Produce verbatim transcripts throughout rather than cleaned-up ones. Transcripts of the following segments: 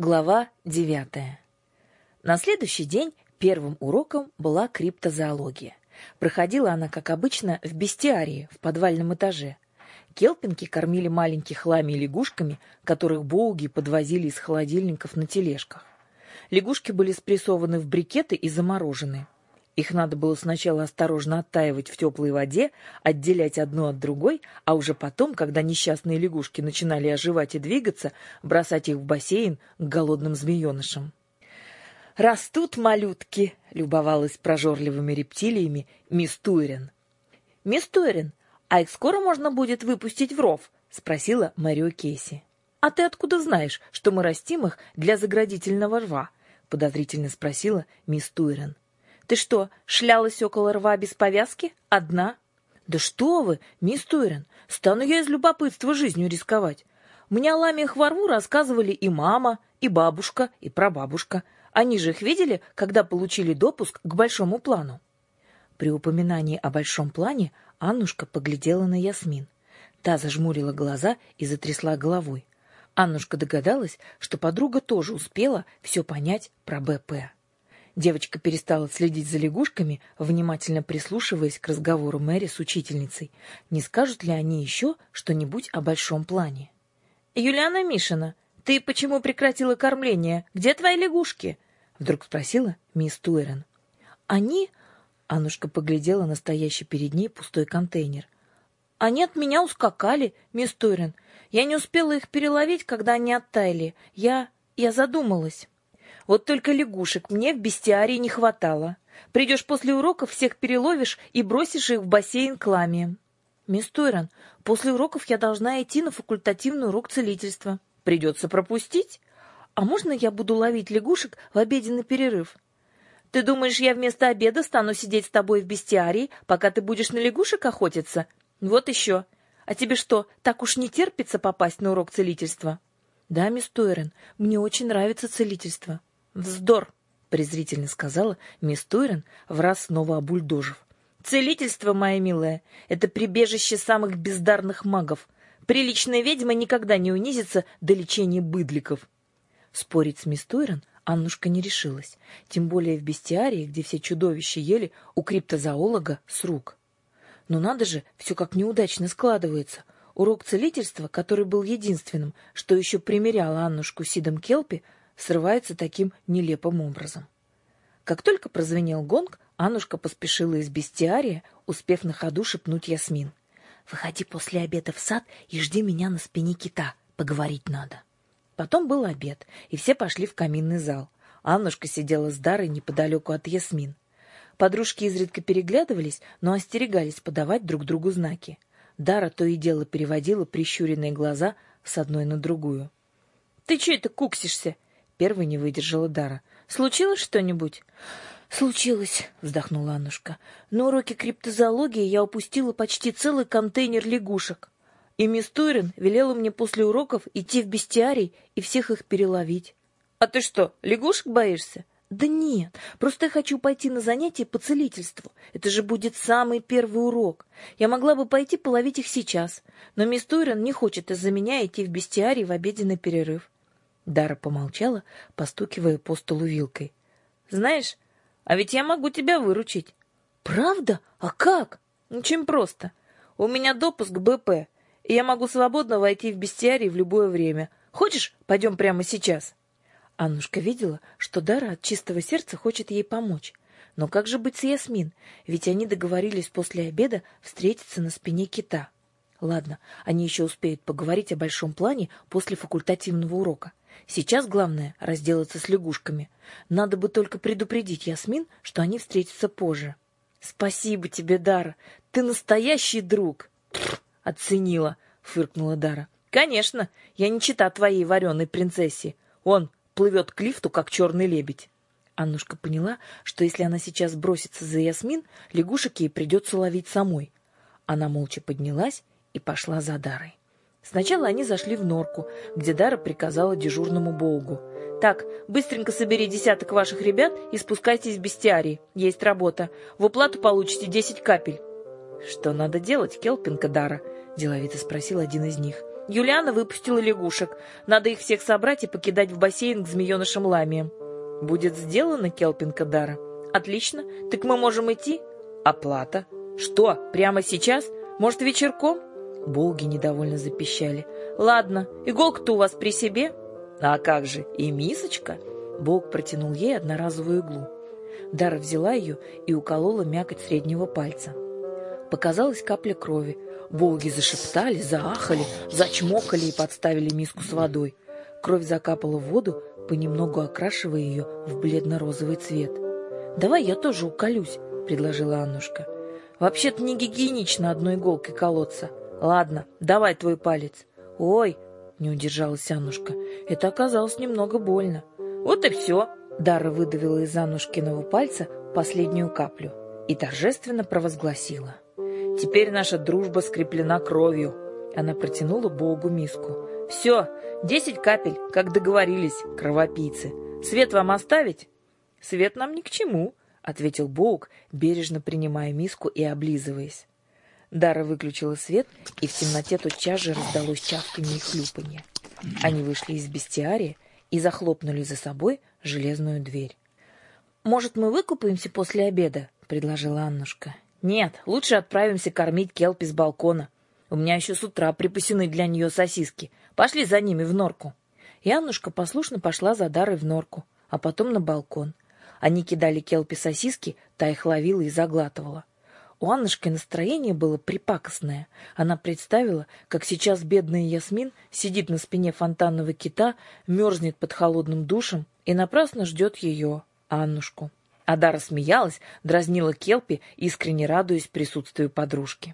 Глава девятая. На следующий день первым уроком была криптозоология. Проходила она, как обычно, в бестиарии, в подвальном этаже. Келпинки кормили маленьких лами лягушками, которых боуги подвозили из холодильников на тележках. Лягушки были спрессованы в брикеты и заморожены. Их надо было сначала осторожно оттаивать в теплой воде, отделять одну от другой, а уже потом, когда несчастные лягушки начинали оживать и двигаться, бросать их в бассейн к голодным змеенышам. «Растут малютки!» — любовалась прожорливыми рептилиями мисс Туйрен. «Мисс Туйрен, а их скоро можно будет выпустить в ров?» — спросила Мэрио Кейси. «А ты откуда знаешь, что мы растим их для заградительного рва?» — подозрительно спросила мисс Туйрен. «Ты что, шлялась около рва без повязки? Одна?» «Да что вы, мисс Туйрен, стану я из любопытства жизнью рисковать. Мне о ламиях во рву рассказывали и мама, и бабушка, и прабабушка. Они же их видели, когда получили допуск к большому плану». При упоминании о большом плане Аннушка поглядела на Ясмин. Та зажмурила глаза и затрясла головой. Аннушка догадалась, что подруга тоже успела все понять про Бэ Пэ. Девочка перестала следить за лягушками, внимательно прислушиваясь к разговору Мэри с учительницей. Не скажут ли они еще что-нибудь о большом плане? «Юлиана Мишина, ты почему прекратила кормление? Где твои лягушки?» Вдруг спросила мисс Туйрен. «Они...» — Аннушка поглядела на стоящий перед ней пустой контейнер. «Они от меня ускакали, мисс Туйрен. Я не успела их переловить, когда они оттаяли. Я... я задумалась. Вот только лягушек мне в бестиарии не хватало. Придешь после уроков, всех переловишь и бросишь их в бассейн к ламиям». «Мисс Туйрен, после уроков я должна идти на факультативный урок целительства». «Придется пропустить? А можно я буду ловить лягушек в обеденный перерыв?» «Ты думаешь, я вместо обеда стану сидеть с тобой в бестиарии, пока ты будешь на лягушек охотиться? Вот еще. А тебе что, так уж не терпится попасть на урок целительства?» «Да, мисс Туйрен, мне очень нравится целительство». «Вздор!» — презрительно сказала мисс Туйрен, враз снова обульдожив. «Целительство, моя милая, это прибежище самых бездарных магов. Приличная ведьма никогда не унизится до лечения быдликов». Спорить с мисс Туйрен Аннушка не решилась, тем более в бестиарии, где все чудовища ели у криптозоолога с рук. Но надо же, все как неудачно складывается. Урок целительства, который был единственным, что еще примеряло Аннушку с Сидом Келпи, срывается таким нелепым образом. Как только прозвенел гонг, Аннушка поспешила из бестиария, успев на ходу шепнуть Ясмин. «Выходи после обеда в сад и жди меня на спине кита. Поговорить надо». Потом был обед, и все пошли в каминный зал. Аннушка сидела с Дарой неподалеку от Ясмин. Подружки изредка переглядывались, но остерегались подавать друг другу знаки. Дара то и дело переводила прищуренные глаза с одной на другую. «Ты че это куксишься?» Первой не выдержала Дара. «Случилось что-нибудь?» «Случилось», — вздохнула Аннушка. «На уроке криптозоологии я упустила почти целый контейнер лягушек. И мисс Туйрен велела мне после уроков идти в бестиарий и всех их переловить». «А ты что, лягушек боишься?» «Да нет, просто я хочу пойти на занятия по целительству. Это же будет самый первый урок. Я могла бы пойти половить их сейчас, но мисс Туйрен не хочет из-за меня идти в бестиарий в обеденный перерыв». Дара помолчала, постукивая по столу вилкой. «Знаешь, а ведь я могу тебя выручить». «Правда? А как?» «Очень просто. У меня допуск к Бэ Пэ, и я могу свободно войти в бестиарий в любое время. Хочешь, пойдем прямо сейчас?» Аннушка видела, что Дара от чистого сердца хочет ей помочь. Но как же быть с Ясмин? Ведь они договорились после обеда встретиться на спине кита. Ладно, они еще успеют поговорить о большом плане после факультативного урока. Сейчас главное — разделаться с лягушками. Надо бы только предупредить Ясмин, что они встретятся позже. «Спасибо тебе, Дара, ты настоящий друг!» «Оценила!» — фыркнула Дара. «Конечно, я не чита твоей вареной принцессе. Он плывет к лифту, как черный лебедь». Аннушка поняла, что если она сейчас бросится за Ясмин, лягушек ей придется ловить самой. Она молча поднялась и пошла за Дарой. Сначала они зашли в норку, где Дара приказала дежурному боугу. «Так, быстренько собери десяток ваших ребят и спускайтесь в бестиарий. Есть работа. В уплату получите десять капель». «Что надо делать, Келпинка Дара?» — деловито спросил один из них. Юлиана выпустила лягушек. Надо их всех собрать и покидать в бассейн к змеенышам ламиям. Будет сделано, Келпинка Дара. Отлично. Так мы можем идти? Оплата. Что, прямо сейчас? Может, вечерком? Болги недовольно запищали. Ладно, иголка-то у вас при себе? А как же, и мисочка? Болг протянул ей одноразовую иглу. Дара взяла ее и уколола мякоть среднего пальца. Показалась капля крови. Болги зашептали, заахали, зачмокали и подставили миску с водой. Кровь закапала в воду, понемногу окрашивая ее в бледно-розовый цвет. «Давай я тоже уколюсь», — предложила Аннушка. «Вообще-то не гигиенично одной иголкой колоться. Ладно, давай твой палец». «Ой», — не удержалась Аннушка, — «это оказалось немного больно». «Вот и все», — Дара выдавила из Аннушкиного пальца последнюю каплю и торжественно провозгласила. «Теперь наша дружба скреплена кровью». Она протянула Богу миску. «Все, десять капель, как договорились, кровопийцы. Свет вам оставить?» «Свет нам ни к чему», — ответил Боук, бережно принимая миску и облизываясь. Дара выключила свет, и в темноте тотчас же раздалось чавканье и хлюпанье. Они вышли из бестиария и захлопнули за собой железную дверь. «Может, мы выкупаемся после обеда?» — предложила Аннушка. «Нет, лучше отправимся кормить Келпи с балкона. У меня еще с утра припасены для нее сосиски. Пошли за ними в норку». И Аннушка послушно пошла за Дарой в норку, а потом на балкон. Они кидали Келпи сосиски, та их ловила и заглатывала. У Аннушки настроение было припакостное. Она представила, как сейчас бедная Ясмин сидит на спине фонтанного кита, мерзнет под холодным душем и напрасно ждет ее, Аннушку. А Дара смеялась, дразнила Келпи, искренне радуясь присутствию подружки.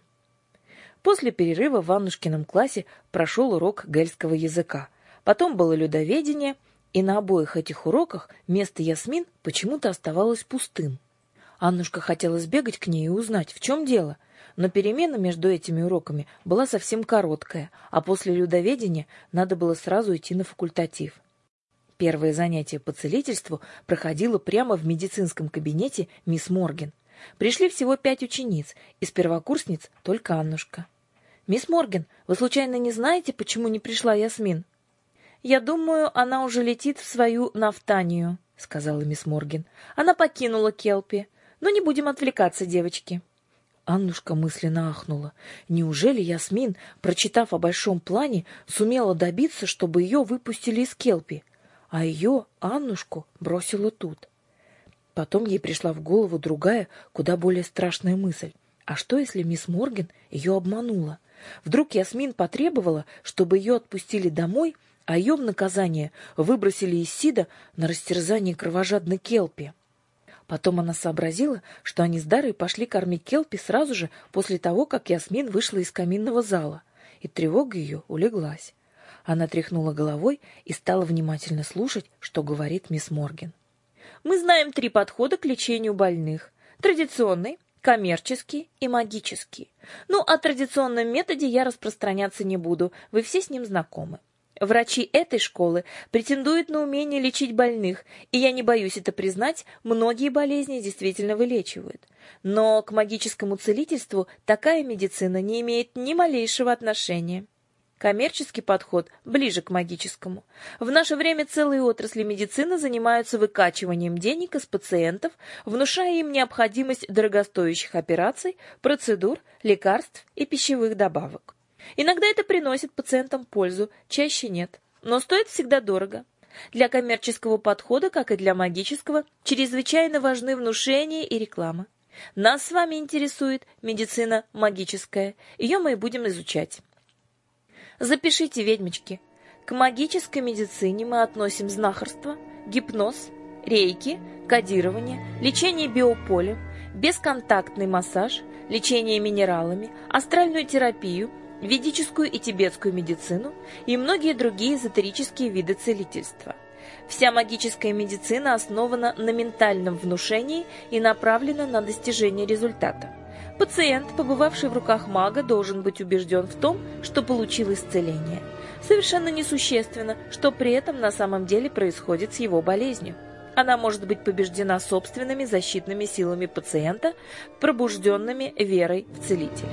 После перерыва в Аннушкином классе прошел урок гельского языка. Потом было людоведение, и на обоих этих уроках место Ясмин почему-то оставалось пустым. Аннушка хотела сбегать к ней и узнать, в чем дело, но перемена между этими уроками была совсем короткая, а после людоведения надо было сразу идти на факультатив. Первое занятие по целительству проходило прямо в медицинском кабинете мисс Морген. Пришли всего пять учениц, из первокурсниц только Аннушка. «Мисс Морген, вы случайно не знаете, почему не пришла Ясмин?» «Я думаю, она уже летит в свою Нафтанию», — сказала мисс Морген. «Она покинула Келпи. Но не будем отвлекаться, девочки». Аннушка мысленно ахнула. Неужели Ясмин, прочитав о большом плане, сумела добиться, чтобы ее выпустили из Келпи, а ее, Аннушку, бросила тут? Потом ей пришла в голову другая, куда более страшная мысль. А что, если мисс Морген ее обманула? Вдруг Ясмин потребовала, чтобы ее отпустили домой, а ее в наказание выбросили из Сида на растерзание кровожадной Келпи? Потом она сообразила, что они с Дарой пошли кормить Келпи сразу же после того, как Ясмин вышла из каминного зала, и тревога ее улеглась. Она тряхнула головой и стала внимательно слушать, что говорит мисс Морген. «Мы знаем три подхода к лечению больных. Традиционный, коммерческий и магический. Ну, о традиционном методе я распространяться не буду, вы все с ним знакомы. Врачи этой школы претендуют на умение лечить больных, и я не боюсь это признать, многие болезни действительно вылечивают. Но к магическому целительству такая медицина не имеет ни малейшего отношения. Коммерческий подход ближе к магическому. В наше время целые отрасли медицины занимаются выкачиванием денег из пациентов, внушая им необходимость дорогостоящих операций, процедур, лекарств и пищевых добавок. Иногда это приносит пациентам пользу, чаще нет, но стоит всегда дорого. Для коммерческого подхода, как и для магического, чрезвычайно важны внушение и реклама. Нас с вами интересует медицина магическая, ее мы и будем изучать. Запишите, ведьмочки. К магической медицине мы относим знахарство, гипноз, рейки, кодирование, лечение биополем, бесконтактный массаж, лечение минералами, астральную терапию, ведическую и тибетскую медицину и многие другие эзотерические виды целительства. Вся магическая медицина основана на ментальном внушении и направлена на достижение результата. Пациент, побывавший в руках мага, должен быть убежден в том, что получил исцеление. Совершенно несущественно, что при этом на самом деле происходит с его болезнью. Она может быть побеждена собственными защитными силами пациента, пробужденными верой в целителя.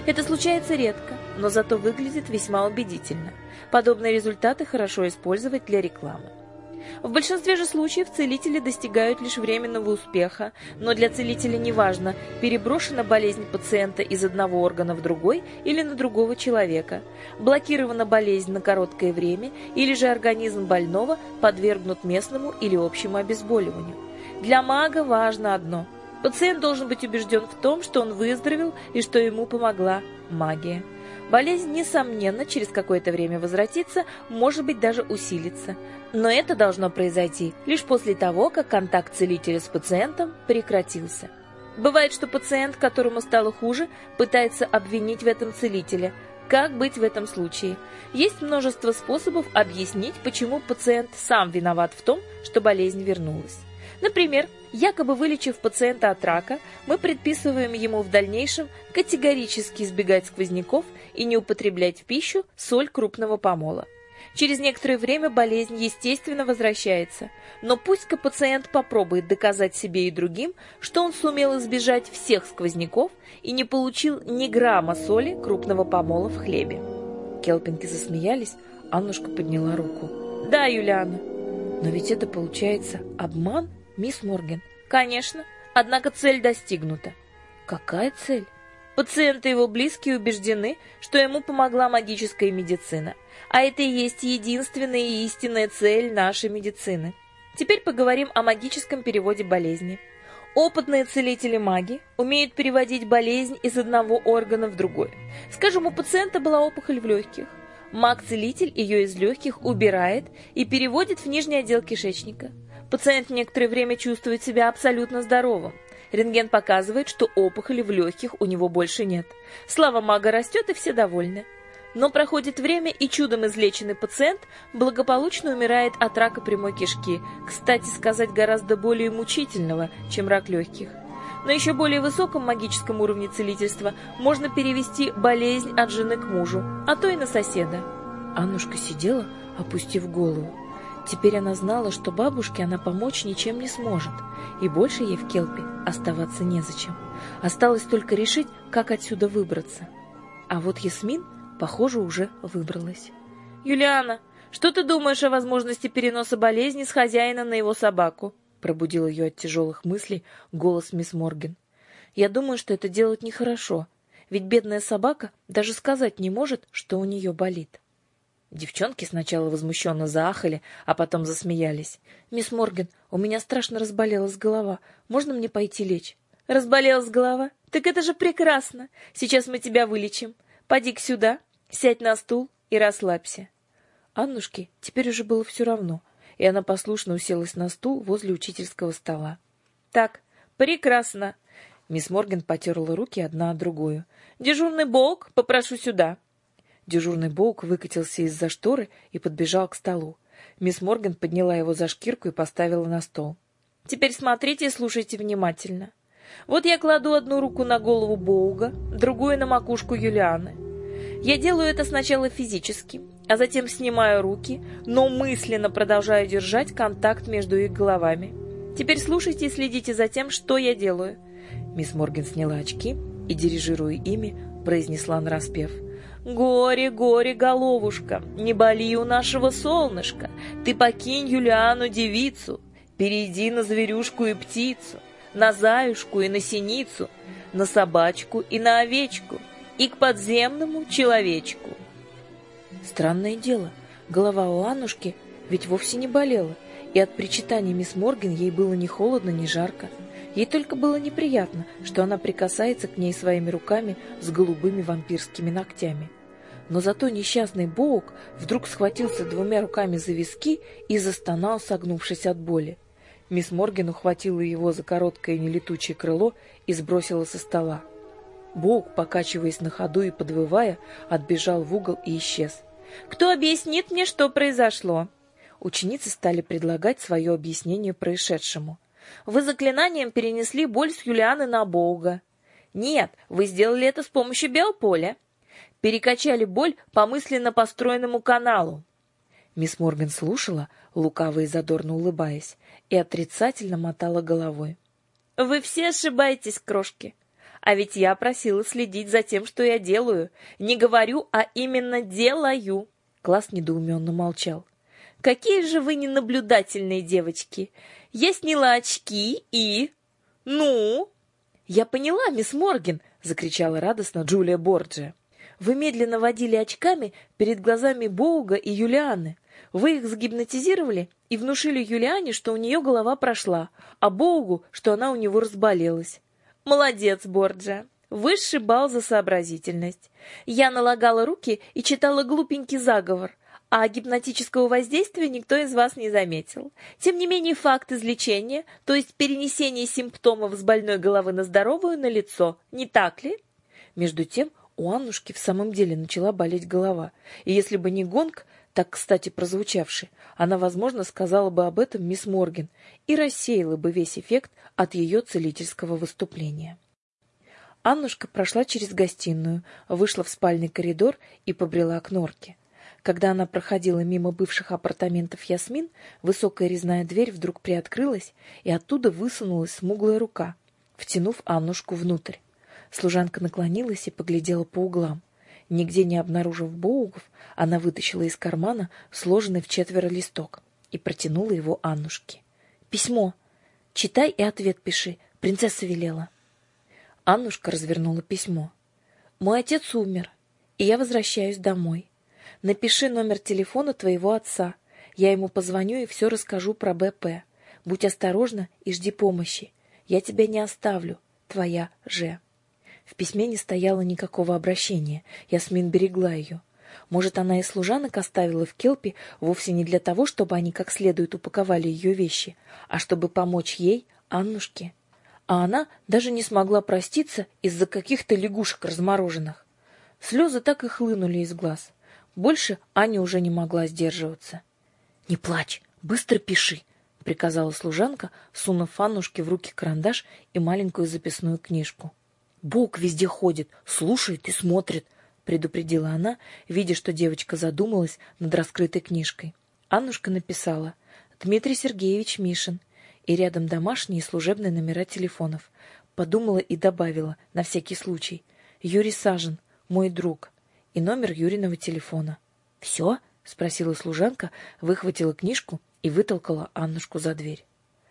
Это случается редко, но зато выглядит весьма убедительно. Подобные результаты хорошо использовать для рекламы. В большинстве же случаев целители достигают лишь временного успеха, но для целителя не важно, переброшена болезнь пациента из одного органа в другой или на другого человека, блокирована болезнь на короткое время или же организм больного подвергнут местному или общему обезболиванию. Для мага важно одно – пациент должен быть убежден в том, что он выздоровел и что ему помогла магия. Болезнь, несомненно, через какое-то время возвратится, может быть, даже усилится. Но это должно произойти лишь после того, как контакт целителя с пациентом прекратился. Бывает, что пациент, которому стало хуже, пытается обвинить в этом целителя. Как быть в этом случае? Есть множество способов объяснить, почему пациент сам виноват в том, что болезнь вернулась. Например, якобы вылечив пациента от рака, мы предписываем ему в дальнейшем категорически избегать сквозняков и не употреблять в пищу соль крупного помола. Через некоторое время болезнь естественно возвращается, но пусть-ка пациент попробует доказать себе и другим, что он сумел избежать всех сквозняков и не получил ни грамма соли крупного помола в хлебе. Келпинки засмеялись, Аннушка подняла руку. «Да, Юлиана, но ведь это получается обман, мисс Морген?» «Конечно, однако цель достигнута». «Какая цель?» Пациент и его близкие убеждены, что ему помогла магическая медицина. А это и есть единственная и истинная цель нашей медицины. Теперь поговорим о магическом переводе болезни. Опытные целители-маги умеют переводить болезнь из одного органа в другой. Скажем, у пациента была опухоль в легких. Маг-целитель ее из легких убирает и переводит в нижний отдел кишечника. Пациент некоторое время чувствует себя абсолютно здоровым. Рентген показывает, что опухоли в легких у него больше нет. Слава мага растет, и все довольны. Но проходит время, и чудом излеченный пациент благополучно умирает от рака прямой кишки, кстати сказать, гораздо более мучительного, чем рак легких. На еще более высоком магическом уровне целительства можно перевести болезнь от жены к мужу, а то и на соседа. Аннушка сидела, опустив голову. Теперь она знала, что бабушке она помочь ничем не сможет, и больше ей в Келпи оставаться незачем. Осталось только решить, как отсюда выбраться. А вот Ясмин, похоже, уже выбралась. «Юлиана, что ты думаешь о возможности переноса болезни с хозяина на его собаку?» Пробудил ее от тяжелых мыслей голос мисс Морген. «Я думаю, что это делать нехорошо, ведь бедная собака даже сказать не может, что у нее болит». Девчонки сначала возмущенно заахали, а потом засмеялись. «Мисс Морген, у меня страшно разболелась голова. Можно мне пойти лечь?» «Разболелась голова? Так это же прекрасно! Сейчас мы тебя вылечим. Поди-ка сюда, сядь на стул и расслабься». Аннушке теперь уже было все равно, и она послушно уселась на стул возле учительского стола. «Так, прекрасно!» Мисс Морген потерла руки одна от другую. «Дежурный Боук, попрошу сюда». Дежурный Боук выкатился из-за шторы и подбежал к столу. Мисс Морген подняла его за шкирку и поставила на стол. «Теперь смотрите и слушайте внимательно. Вот я кладу одну руку на голову Боуга, другую на макушку Юлианы. Я делаю это сначала физически, а затем снимаю руки, но мысленно продолжаю держать контакт между их головами. Теперь слушайте и следите за тем, что я делаю». Мисс Морген сняла очки и, дирижируя ими, произнесла нараспев: «Горе, горе, головушка, не боли у нашего солнышка, ты покинь Юлиану девицу, перейди на зверюшку и птицу, на заюшку и на синицу, на собачку и на овечку, и к подземному человечку». Странное дело, голова у Аннушки ведь вовсе не болела, и от причитаний мисс Морген ей было ни холодно, ни жарко. Ей только было неприятно, что она прикасается к ней своими руками с голубыми вампирскими ногтями. Но зато несчастный Боук вдруг схватился двумя руками за виски и застонал, согнувшись от боли. Мисс Морген ухватила его за короткое нелетучее крыло и сбросила со стола. Боук, покачиваясь на ходу и подвывая, отбежал в угол и исчез. «Кто объяснит мне, что произошло?» Ученицы стали предлагать свое объяснение происшедшему. «Вы заклинанием перенесли боль с Юлианы на Боуга». «Нет, вы сделали это с помощью биополя. Перекачали боль по мысленно построенному каналу». Мисс Морген слушала, лукаво и задорно улыбаясь, и отрицательно мотала головой. «Вы все ошибаетесь, крошки. А ведь я просила следить за тем, что я делаю. Не говорю, а именно делаю. Класс недоуменно молчал. Какие же вы ненаблюдательные девочки. Я сняла очки и... Ну? Я поняла, мисс Морген, закричала радостно Джулия Борджиа. Вы медленно водили очками перед глазами Боуга и Юлианы. Вы их загипнотизировали и внушили Юлиане, что у нее голова прошла, а Боугу, что она у него разболелась. Молодец, Борджиа. Высший балл за сообразительность. Я налагала руки и читала глупенький заговор, а гипнотического воздействия никто из вас не заметил. Тем не менее, факт излечения, то есть перенесение симптомов с больной головы на здоровую, налицо, не так ли? Между тем, у Аннушки в самом деле начала болеть голова, и если бы не гонг, так кстати прозвучавший, она, возможно, сказала бы об этом мисс Морген и рассеяла бы весь эффект от ее целительского выступления. Аннушка прошла через гостиную, вышла в спальный коридор и побрела к норке. Когда она проходила мимо бывших апартаментов Ясмин, высокая резная дверь вдруг приоткрылась, и оттуда высунулась смуглая рука, втянув Аннушку внутрь. Служанка наклонилась и поглядела по углам. Нигде не обнаружив Боугов, она вытащила из кармана сложенный в четверо листок и протянула его Аннушке. «Письмо. Читай и ответ пиши. Принцесса велела». Аннушка развернула письмо. «Мой отец умер, и я возвращаюсь домой. Напиши номер телефона твоего отца. Я ему позвоню и все расскажу про Б П. Будь осторожна и жди помощи. Я тебя не оставлю. Твоя Ж». В письме не стояло никакого обращения. Ясмин берегла ее. Может, она и служанок оставила в Келпи вовсе не для того, чтобы они как следует упаковали ее вещи, а чтобы помочь ей, Аннушке. А она даже не смогла проститься из-за каких-то лягушек размороженных. Слезы так и хлынули из глаз. Больше Аня уже не могла сдерживаться. «Не плачь, быстро пиши», — приказала служанка, сунув Аннушке в руки карандаш и маленькую записную книжку. «Бог везде ходит, слушает и смотрит», — предупредила она, видя, что девочка задумалась над раскрытой книжкой. Аннушка написала «Дмитрий Сергеевич Мишин» и рядом домашние и служебные номера телефонов. Подумала и добавила, на всякий случай, «Юрий Сажин, мой друг», и номер Юриного телефона. «Все?» — спросила служанка, выхватила книжку и вытолкала Аннушку за дверь.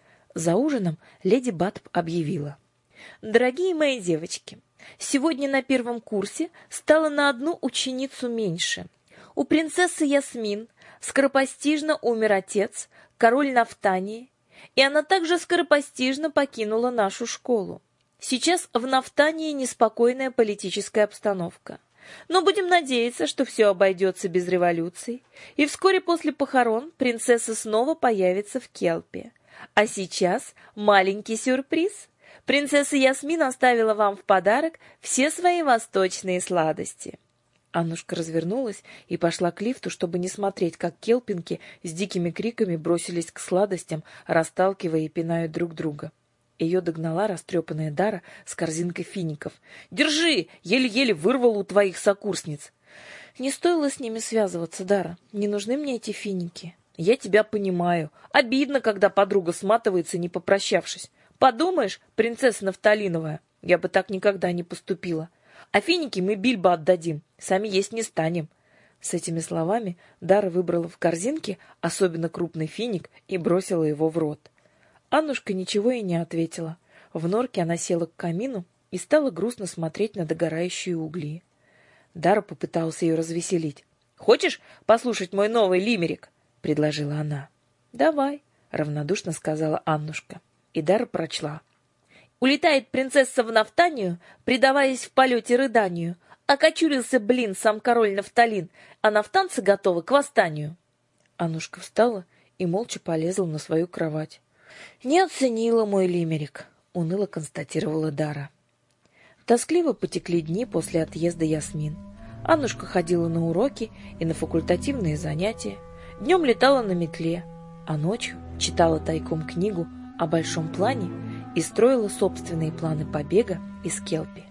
За ужином леди Батб объявила. «Дорогие мои девочки, сегодня на первом курсе стало на одну ученицу меньше. У принцессы Ясмин скоропостижно умер отец, король Нафтании, и она также скоропостижно покинула нашу школу. Сейчас в Нафтании неспокойная политическая обстановка. Но будем надеяться, что все обойдется без революций, и вскоре после похорон принцесса снова появится в Келпе. А сейчас маленький сюрприз. Принцесса Ясмин оставила вам в подарок все свои восточные сладости». Аннушка развернулась и пошла к лифту, чтобы не смотреть, как келпинки с дикими криками бросились к сладостям, расталкивая и пиная друг друга. Ее догнала растрепанная Дара с корзинкой фиников. «Держи! Еле-еле вырвала у твоих сокурсниц!» «Не стоило с ними связываться, Дара. Не нужны мне эти финики». «Я тебя понимаю. Обидно, когда подруга сматывается, не попрощавшись. Подумаешь, принцесса Нафталиновая. Я бы так никогда не поступила. А финики мы Бильбо отдадим. Сами есть не станем». С этими словами Дара выбрала в корзинке особенно крупный финик и бросила его в рот. Аннушка ничего и не ответила. В норке она села к камину и стала грустно смотреть на догорающие угли. Дара попыталась ее развеселить. «Хочешь послушать мой новый лимерик?» — предложила она. «Давай», — равнодушно сказала Аннушка. И Дара прочла. «Улетает принцесса в Нафтанию, предаваясь в полете рыданию. Окочурился, блин, сам король Нафталин, а нафтанцы готовы к восстанию». Аннушка встала и молча полезла на свою кровать. «Не оценила мой лимерик», — уныло констатировала Дара. Тоскливо потекли дни после отъезда Ясмин. Аннушка ходила на уроки и на факультативные занятия, днем летала на метле, а ночью читала тайком книгу о большом плане и строила собственные планы побега из Келпи.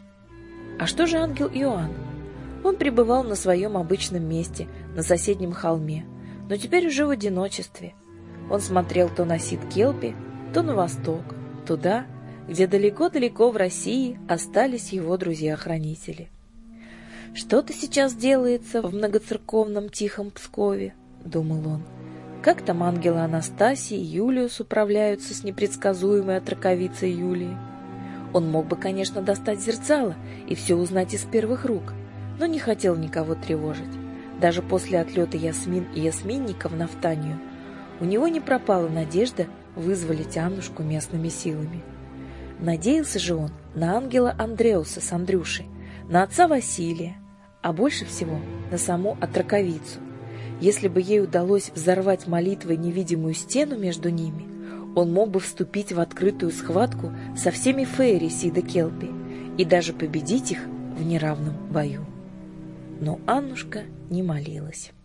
А что же ангел Иоанн? Он пребывал на своем обычном месте, на соседнем холме, но теперь уже в одиночестве. Он смотрел то на Сид Келпи, то на восток, туда, где далеко-далеко в России остались его друзья-хранители. «Что-то сейчас делается в многоцерковном тихом Пскове», — думал он. «Как там ангелы Анастасии и Юлиус управляются с непредсказуемой отроковицей Юлией?» Он мог бы, конечно, достать зерцало и все узнать из первых рук, но не хотел никого тревожить. Даже после отлета Ясмин и Ясминника в Нафтанию у него не пропала надежда вызволить Аннушку местными силами. Надеялся же он на ангела Андреуса с Андрюшей, на отца Василия, а больше всего на саму отроковицу. Если бы ей удалось взорвать молитвой невидимую стену между ними, он мог бы вступить в открытую схватку со всеми фейри Сида Келпи и даже победить их в неравном бою. Но Аннушка не молилась.